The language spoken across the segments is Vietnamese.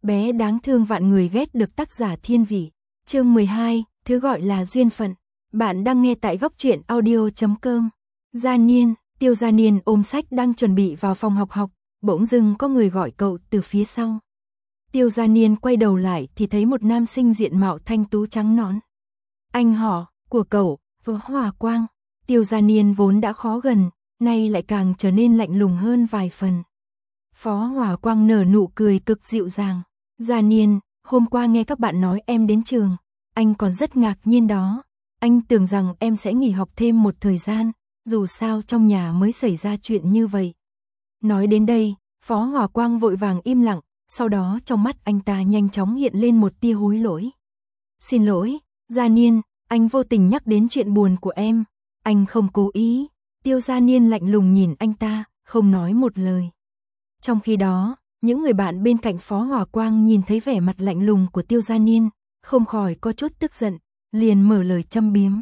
Bé đáng thương vạn người ghét được tác giả Thiên Vị. Chương 12, thứ gọi là duyên phận. Bạn đang nghe tại góc truyện audio.com. Gia Niên, Tiêu Gia Niên ôm sách đang chuẩn bị vào phòng học, bỗng dưng có người gọi cậu từ phía sau. Tiêu Gia Niên quay đầu lại thì thấy một nam sinh diện mạo thanh tú trắng nõn. Anh họ của cậu, Phó Hòa Quang. Tiêu Gia Niên vốn đã khó gần, nay lại càng trở nên lạnh lùng hơn vài phần. Phó Hòa Quang nở nụ cười cực dịu dàng. Gia Niên, hôm qua nghe các bạn nói em đến trường, anh còn rất ngạc nhiên đó. Anh tưởng rằng em sẽ nghỉ học thêm một thời gian, dù sao trong nhà mới xảy ra chuyện như vậy. Nói đến đây, Phó Hòa Quang vội vàng im lặng, sau đó trong mắt anh ta nhanh chóng hiện lên một tia hối lỗi. Xin lỗi, Gia Niên, anh vô tình nhắc đến chuyện buồn của em, anh không cố ý. Tiêu Gia Niên lạnh lùng nhìn anh ta, không nói một lời. Trong khi đó, những người bạn bên cạnh Phó Hòa Quang nhìn thấy vẻ mặt lạnh lùng của Tiêu Gia Niên, không khỏi có chút tức giận, liền mở lời châm biếm.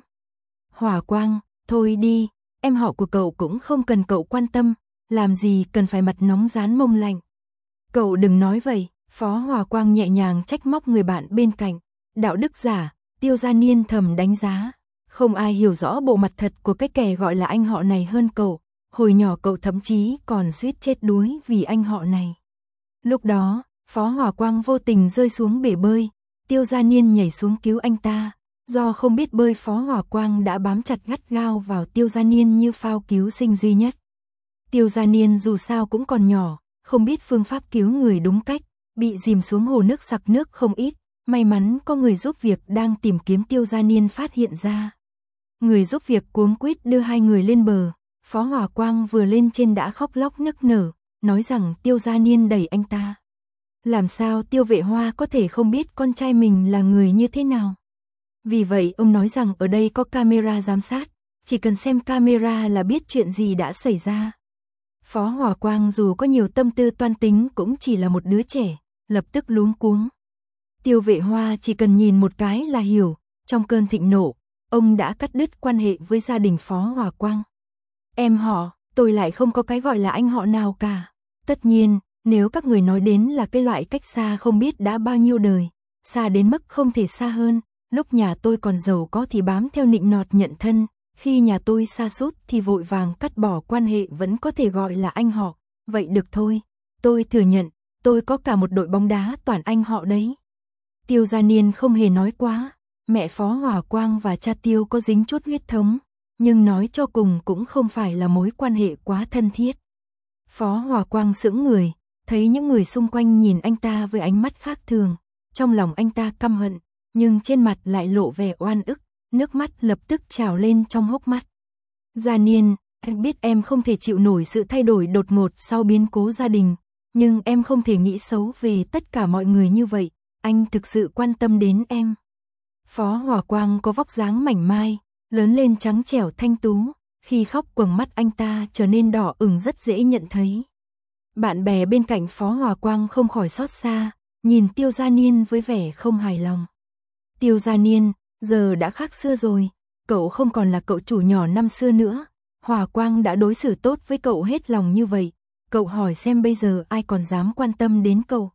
Hòa Quang, thôi đi, em họ của cậu cũng không cần cậu quan tâm, làm gì cần phải mặt nóng rán mông lạnh. Cậu đừng nói vậy, Phó Hòa Quang nhẹ nhàng trách móc người bạn bên cạnh. Đạo đức giả, Tiêu Gia Niên thầm đánh giá. Không ai hiểu rõ bộ mặt thật của cái kẻ gọi là anh họ này hơn cậu. Hồi nhỏ cậu thậm chí còn suýt chết đuối vì anh họ này. Lúc đó, Phó Hòa Quang vô tình rơi xuống bể bơi. Tiêu Gia Niên nhảy xuống cứu anh ta. Do không biết bơi, Phó Hòa Quang đã bám chặt gắt gao vào Tiêu Gia Niên như phao cứu sinh duy nhất. Tiêu Gia Niên dù sao cũng còn nhỏ, không biết phương pháp cứu người đúng cách, bị dìm xuống hồ nước sặc nước không ít. May mắn có người giúp việc đang tìm kiếm Tiêu Gia Niên phát hiện ra. Người giúp việc cuống quýt đưa hai người lên bờ. Phó Hòa Quang vừa lên trên đã khóc lóc nức nở, nói rằng Tiêu Gia Niên đẩy anh ta. Làm sao Tiêu Vệ Hoa có thể không biết con trai mình là người như thế nào? Vì vậy ông nói rằng ở đây có camera giám sát, chỉ cần xem camera là biết chuyện gì đã xảy ra. Phó Hòa Quang dù có nhiều tâm tư toan tính cũng chỉ là một đứa trẻ, lập tức luống cuống. Tiêu Vệ Hoa chỉ cần nhìn một cái là hiểu, trong cơn thịnh nộ, ông đã cắt đứt quan hệ với gia đình Phó Hòa Quang. Em họ, tôi lại không có cái gọi là anh họ nào cả. Tất nhiên, nếu các người nói đến là cái loại cách xa không biết đã bao nhiêu đời, xa đến mức không thể xa hơn, lúc nhà tôi còn giàu có thì bám theo nịnh nọt nhận thân, khi nhà tôi sa sút thì vội vàng cắt bỏ quan hệ vẫn có thể gọi là anh họ, vậy được thôi, tôi thừa nhận, tôi có cả một đội bóng đá toàn anh họ đấy. Tiêu Gia Niên không hề nói quá, mẹ Phó Hòa Quang và cha Tiêu có dính chút huyết thống, nhưng nói cho cùng cũng không phải là mối quan hệ quá thân thiết. Phó Hòa Quang sững người, thấy những người xung quanh nhìn anh ta với ánh mắt khác thường, trong lòng anh ta căm hận, nhưng trên mặt lại lộ vẻ oan ức, nước mắt lập tức trào lên trong hốc mắt. Gia Niên, anh biết em không thể chịu nổi sự thay đổi đột ngột sau biến cố gia đình, nhưng em không thể nghĩ xấu về tất cả mọi người như vậy, anh thực sự quan tâm đến em. Phó Hòa Quang có vóc dáng mảnh mai, lớn lên trắng trẻo thanh tú, khi khóc quầng mắt anh ta trở nên đỏ ửng rất dễ nhận thấy. Bạn bè bên cạnh Phó Hòa Quang không khỏi xót xa, nhìn Tiêu Gia Niên với vẻ không hài lòng. Tiêu Gia Niên, giờ đã khác xưa rồi, cậu không còn là cậu chủ nhỏ năm xưa nữa, Hòa Quang đã đối xử tốt với cậu hết lòng như vậy, cậu hỏi xem bây giờ ai còn dám quan tâm đến cậu.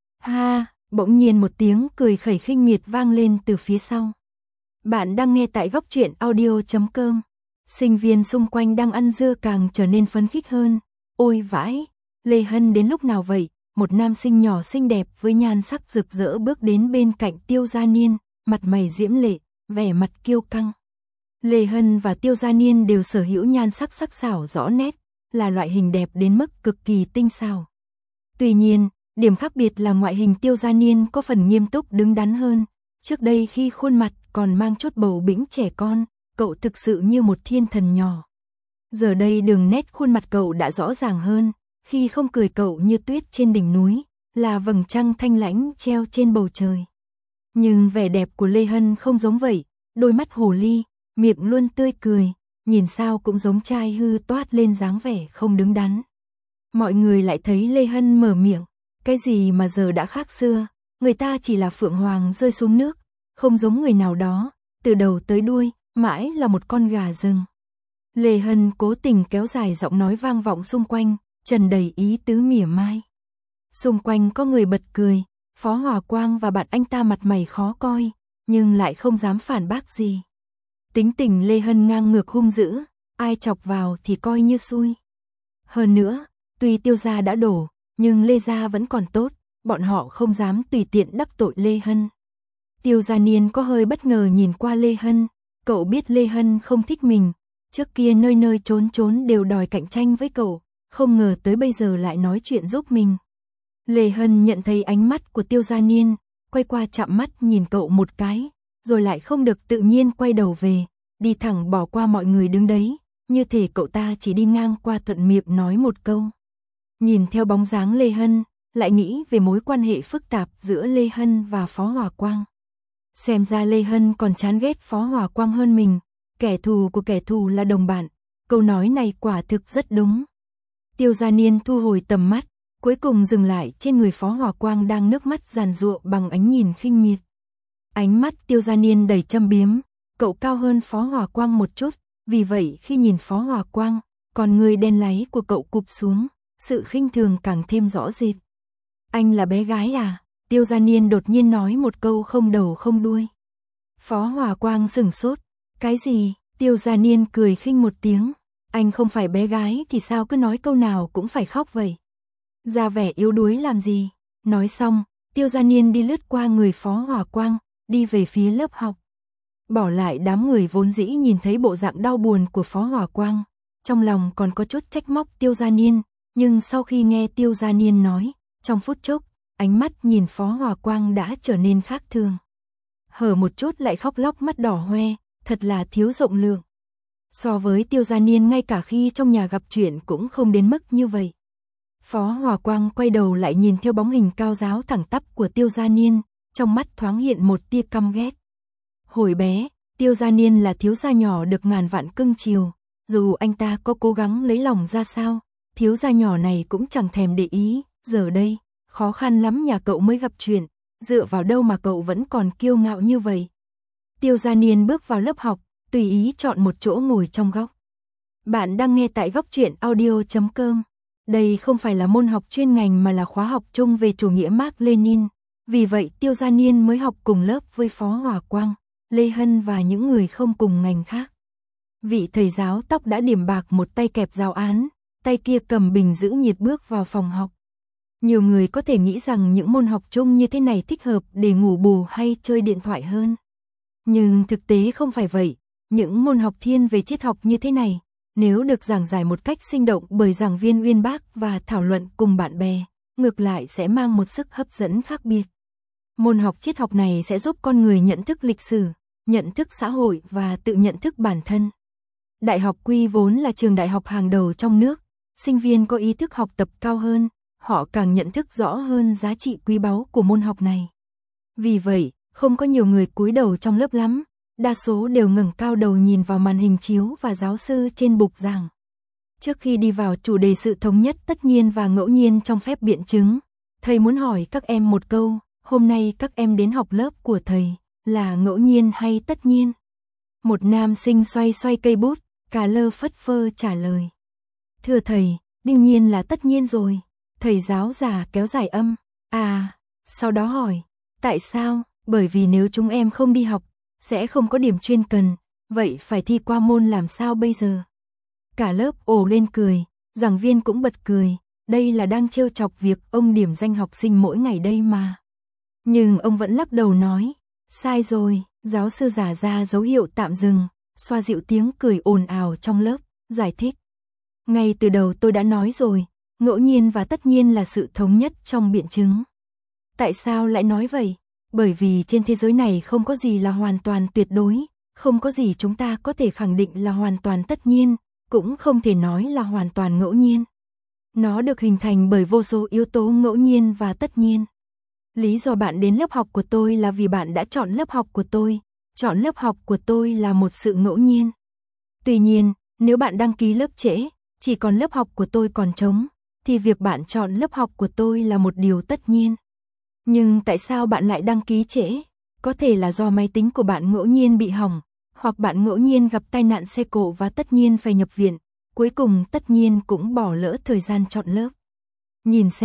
Ha, bỗng nhiên một tiếng cười khẩy khinh miệt vang lên từ phía sau. Bạn đang nghe tại góc truyện audio.com. Sinh viên xung quanh đang ăn dưa càng trở nên phấn khích hơn. Ôi vãi, Lê Hân đến lúc nào vậy? Một nam sinh nhỏ xinh đẹp với nhan sắc rực rỡ bước đến bên cạnh Tiêu Gia Niên, mặt mày diễm lệ, vẻ mặt kiêu căng. Lê Hân và Tiêu Gia Niên đều sở hữu nhan sắc sắc sảo rõ nét, là loại hình đẹp đến mức cực kỳ tinh xảo. Tuy nhiên, điểm khác biệt là ngoại hình Tiêu Gia Niên có phần nghiêm túc đứng đắn hơn. Trước đây khi khuôn mặt còn mang chút bầu bĩnh trẻ con, cậu thực sự như một thiên thần nhỏ. Giờ đây đường nét khuôn mặt cậu đã rõ ràng hơn, khi không cười cậu như tuyết trên đỉnh núi, là vầng trăng thanh lãnh treo trên bầu trời. Nhưng vẻ đẹp của Lê Hân không giống vậy, đôi mắt hồ ly, miệng luôn tươi cười, nhìn sao cũng giống trai hư toát lên dáng vẻ không đứng đắn. Mọi người lại thấy Lê Hân mở miệng, cái gì mà giờ đã khác xưa, người ta chỉ là phượng hoàng rơi xuống nước, không giống người nào đó, từ đầu tới đuôi, mãi là một con gà rừng. Lê Hân cố tình kéo dài giọng nói vang vọng xung quanh, tràn đầy ý tứ mỉa mai. Xung quanh có người bật cười, Phó Hòa Quang và bạn anh ta mặt mày khó coi, nhưng lại không dám phản bác gì. Tính tình Lê Hân ngang ngược hung dữ, ai chọc vào thì coi như xui. Hơn nữa, tuy Tiêu gia đã đổ, nhưng Lê gia vẫn còn tốt, bọn họ không dám tùy tiện đắc tội Lê Hân. Tiêu Gia Niên có hơi bất ngờ nhìn qua Lê Hân, cậu biết Lê Hân không thích mình, trước kia nơi nơi trốn trốn đều đòi cạnh tranh với cậu, không ngờ tới bây giờ lại nói chuyện giúp mình. Lê Hân nhận thấy ánh mắt của Tiêu Gia Niên, quay qua chạm mắt nhìn cậu một cái, rồi lại không được tự nhiên quay đầu về, đi thẳng bỏ qua mọi người đứng đấy, như thể cậu ta chỉ đi ngang qua thuận miệng nói một câu. Nhìn theo bóng dáng Lê Hân, lại nghĩ về mối quan hệ phức tạp giữa Lê Hân và Phó Hòa Quang. Xem ra Lê Hân còn chán ghét Phó Hòa Quang hơn mình, kẻ thù của kẻ thù là đồng bạn, câu nói này quả thực rất đúng. Tiêu Gia Niên thu hồi tầm mắt, cuối cùng dừng lại trên người Phó Hòa Quang đang nước mắt giàn giụa bằng ánh nhìn khinh miệt. Ánh mắt Tiêu Gia Niên đầy châm biếm, cậu cao hơn Phó Hòa Quang một chút, vì vậy khi nhìn Phó Hòa Quang, con người đen láy của cậu cụp xuống, sự khinh thường càng thêm rõ rệt. Anh là bé gái à? Tiêu Gia Niên đột nhiên nói một câu không đầu không đuôi. Phó Hòa Quang sửng sốt, cái gì? Tiêu Gia Niên cười khinh một tiếng, anh không phải bé gái thì sao cứ nói câu nào cũng phải khóc vậy? Ra vẻ yếu đuối làm gì? Nói xong, Tiêu Gia Niên đi lướt qua người Phó Hòa Quang, đi về phía lớp học. Bỏ lại đám người vốn dĩ nhìn thấy bộ dạng đau buồn của Phó Hòa Quang, trong lòng còn có chút trách móc Tiêu Gia Niên, nhưng sau khi nghe Tiêu Gia Niên nói, trong phút chốc, ánh mắt nhìn Phó Hòa Quang đã trở nên khác thường. Hở một chút lại khóc lóc mắt đỏ hoe, thật là thiếu rộng lượng. So với Tiêu Gia Niên ngay cả khi trong nhà gặp chuyện cũng không đến mức như vậy. Phó Hòa Quang quay đầu lại nhìn theo bóng hình cao ráo thẳng tắp của Tiêu Gia Niên, trong mắt thoáng hiện một tia căm ghét. Hồi bé, Tiêu Gia Niên là thiếu gia nhỏ được ngàn vạn cưng chiều, dù anh ta có cố gắng lấy lòng ra sao, thiếu gia nhỏ này cũng chẳng thèm để ý, giờ đây, khó khăn lắm nhà cậu mới gặp chuyện, dựa vào đâu mà cậu vẫn còn kiêu ngạo như vậy. Tiêu Gia Niên bước vào lớp học, tùy ý chọn một chỗ ngồi trong góc. Bạn đang nghe tại góc truyện audio.com. Đây không phải là môn học chuyên ngành mà là khóa học chung về chủ nghĩa Mác Lênin, vì vậy Tiêu Gia Niên mới học cùng lớp với Phó Hòa Quang, Lê Hân và những người không cùng ngành khác. Vị thầy giáo tóc đã điểm bạc một tay kẹp giáo án, tay kia cầm bình giữ nhiệt bước vào phòng học. Nhiều người có thể nghĩ rằng những môn học chung như thế này thích hợp để ngủ bù hay chơi điện thoại hơn. Nhưng thực tế không phải vậy, những môn học thiên về triết học như thế này, nếu được giảng giải một cách sinh động bởi giảng viên uyên bác và thảo luận cùng bạn bè, ngược lại sẽ mang một sức hấp dẫn khác biệt. Môn học triết học này sẽ giúp con người nhận thức lịch sử, nhận thức xã hội và tự nhận thức bản thân. Đại học Quy vốn là trường đại học hàng đầu trong nước, sinh viên có ý thức học tập cao hơn, họ càng nhận thức rõ hơn giá trị quý báu của môn học này. Vì vậy, không có nhiều người cúi đầu trong lớp lắm, đa số đều ngẩng cao đầu nhìn vào màn hình chiếu và giáo sư trên bục giảng. Trước khi đi vào chủ đề sự thống nhất tất nhiên và ngẫu nhiên trong phép biện chứng, thầy muốn hỏi các em một câu, hôm nay các em đến học lớp của thầy, là ngẫu nhiên hay tất nhiên? Một nam sinh xoay xoay cây bút, cà lơ phất phơ trả lời. Thưa thầy, đương nhiên là tất nhiên rồi. Thầy giáo già kéo dài âm, sau đó hỏi, tại sao? Bởi vì nếu chúng em không đi học, sẽ không có điểm chuyên cần, vậy phải thi qua môn làm sao bây giờ? Cả lớp ồ lên cười, giảng viên cũng bật cười, đây là đang trêu chọc việc ông điểm danh học sinh mỗi ngày đây mà. Nhưng ông vẫn lắc đầu nói, sai rồi, giáo sư già ra dấu hiệu tạm dừng, xoa dịu tiếng cười ồn ào trong lớp, giải thích. Ngay từ đầu tôi đã nói rồi, ngẫu nhiên và tất nhiên là sự thống nhất trong biện chứng. Tại sao lại nói vậy? Bởi vì trên thế giới này không có gì là hoàn toàn tuyệt đối, không có gì chúng ta có thể khẳng định là hoàn toàn tất nhiên, cũng không thể nói là hoàn toàn ngẫu nhiên. Nó được hình thành bởi vô số yếu tố ngẫu nhiên và tất nhiên. Lý do bạn đến lớp học của tôi là vì bạn đã chọn lớp học của tôi, chọn lớp học của tôi là một sự ngẫu nhiên. Tuy nhiên, nếu bạn đăng ký lớp trễ, chỉ còn lớp học của tôi còn trống, thì việc bạn chọn lớp học của tôi là một điều tất nhiên. Nhưng tại sao bạn lại đăng ký trễ? Có thể là do máy tính của bạn ngẫu nhiên bị hỏng, hoặc bạn ngẫu nhiên gặp tai nạn xe cộ và tất nhiên phải nhập viện, cuối cùng tất nhiên cũng bỏ lỡ thời gian chọn lớp. Nhìn xem,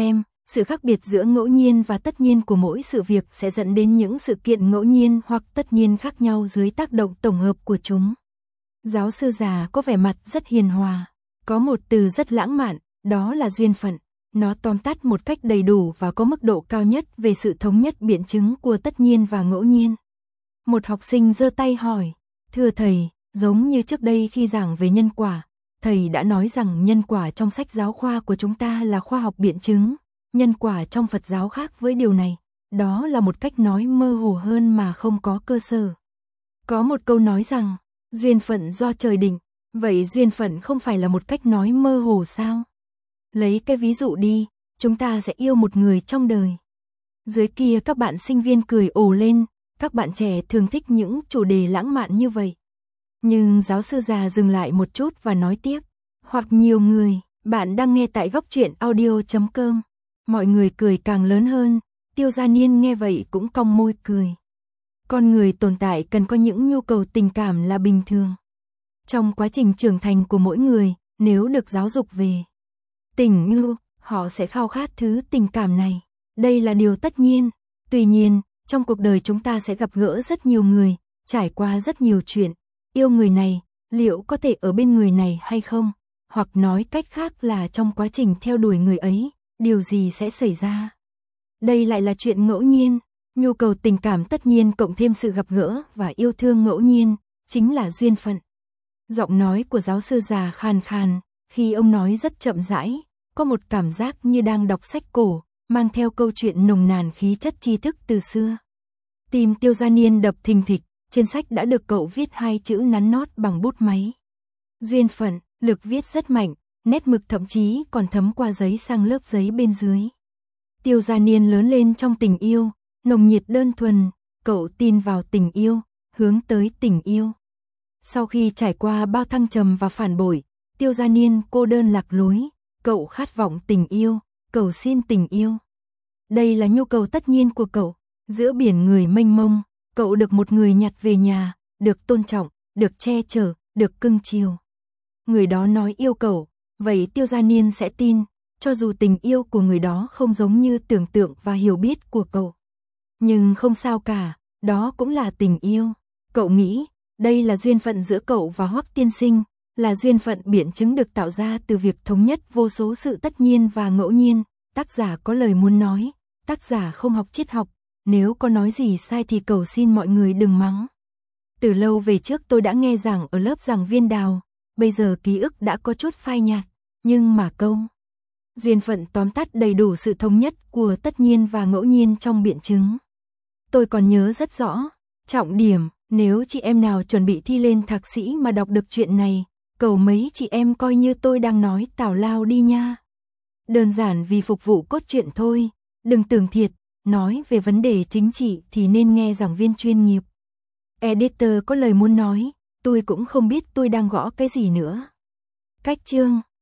Sự khác biệt giữa ngẫu nhiên và tất nhiên của mỗi sự việc sẽ dẫn đến những sự kiện ngẫu nhiên hoặc tất nhiên khác nhau dưới tác động tổng hợp của chúng. Giáo sư già có vẻ mặt rất hiền hòa. Có một từ rất lãng mạn, đó là duyên phận. Nó tóm tắt một cách đầy đủ và có mức độ cao nhất về sự thống nhất biện chứng của tất nhiên và ngẫu nhiên. Một học sinh giơ tay hỏi, thưa thầy, giống như trước đây khi giảng về nhân quả, thầy đã nói rằng nhân quả trong sách giáo khoa của chúng ta là khoa học biện chứng, nhân quả trong Phật giáo khác với điều này, đó là một cách nói mơ hồ hơn mà không có cơ sở. Có một câu nói rằng, duyên phận do trời định, vậy duyên phận không phải là một cách nói mơ hồ sao? Lấy cái ví dụ đi, chúng ta sẽ yêu một người trong đời. Dưới kia các bạn sinh viên cười ồ lên, các bạn trẻ thường thích những chủ đề lãng mạn như vậy. Nhưng giáo sư già dừng lại một chút và nói tiếp, hoặc nhiều người, bạn đang nghe tại góc truyện audio.com. Mọi người cười càng lớn hơn, Tiêu Gia Niên nghe vậy cũng cong môi cười. Con người tồn tại cần có những nhu cầu tình cảm là bình thường. Trong quá trình trưởng thành của mỗi người, nếu được giáo dục về tình yêu, họ sẽ khao khát thứ tình cảm này. Đây là điều tất nhiên. Tuy nhiên, trong cuộc đời chúng ta sẽ gặp gỡ rất nhiều người, trải qua rất nhiều chuyện. Yêu người này, liệu có thể ở bên người này hay không? Hoặc nói cách khác là trong quá trình theo đuổi người ấy, điều gì sẽ xảy ra? Đây lại là chuyện ngẫu nhiên. Nhu cầu tình cảm tất nhiên cộng thêm sự gặp gỡ và yêu thương ngẫu nhiên, chính là duyên phận. Giọng nói của giáo sư già khàn khàn, khi ông nói rất chậm rãi, có một cảm giác như đang đọc sách cổ, mang theo câu chuyện nồng nàn khí chất tri thức từ xưa. Tim Tiêu Gia Niên đập thình thịch, trên sách đã được cậu viết 2 chữ nắn nót bằng bút máy. Duyên phận, lực viết rất mạnh, nét mực thậm chí còn thấm qua giấy sang lớp giấy bên dưới. Tiêu Gia Niên lớn lên trong tình yêu, nồng nhiệt đơn thuần, cậu tin vào tình yêu, hướng tới tình yêu. Sau khi trải qua bao thăng trầm và phản bội, Tiêu Gia Niên cô đơn lạc lối, cậu khát vọng tình yêu, cầu xin tình yêu. Đây là nhu cầu tất nhiên của cậu, giữa biển người mênh mông, cậu được một người nhặt về nhà, được tôn trọng, được che chở, được cưng chiều. Người đó nói yêu cậu, vậy Tiêu Gia Niên sẽ tin, cho dù tình yêu của người đó không giống như tưởng tượng và hiểu biết của cậu. Nhưng không sao cả, đó cũng là tình yêu. Cậu nghĩ, đây là duyên phận giữa cậu và Hoắc tiên sinh, là duyên phận biện chứng được tạo ra từ việc thống nhất vô số sự tất nhiên và ngẫu nhiên. Tác giả có lời muốn nói, tác giả không học triết học, nếu có nói gì sai thì cầu xin mọi người đừng mắng. Từ lâu về trước tôi đã nghe giảng ở lớp giảng viên Đào, bây giờ ký ức đã có chút phai nhạt, nhưng mà câu duyên phận tóm tắt đầy đủ sự thống nhất của tất nhiên và ngẫu nhiên trong biện chứng. Tôi còn nhớ rất rõ, trọng điểm, nếu chị em nào chuẩn bị thi lên thạc sĩ mà đọc được chuyện này, cầu mấy chị em coi như tôi đang nói tào lao đi nha. Đơn giản vì phục vụ cốt truyện thôi, đừng tưởng thiệt, nói về vấn đề chính trị thì nên nghe giảng viên chuyên nghiệp. Editor có lời muốn nói, tôi cũng không biết tôi đang gõ cái gì nữa. Cách chương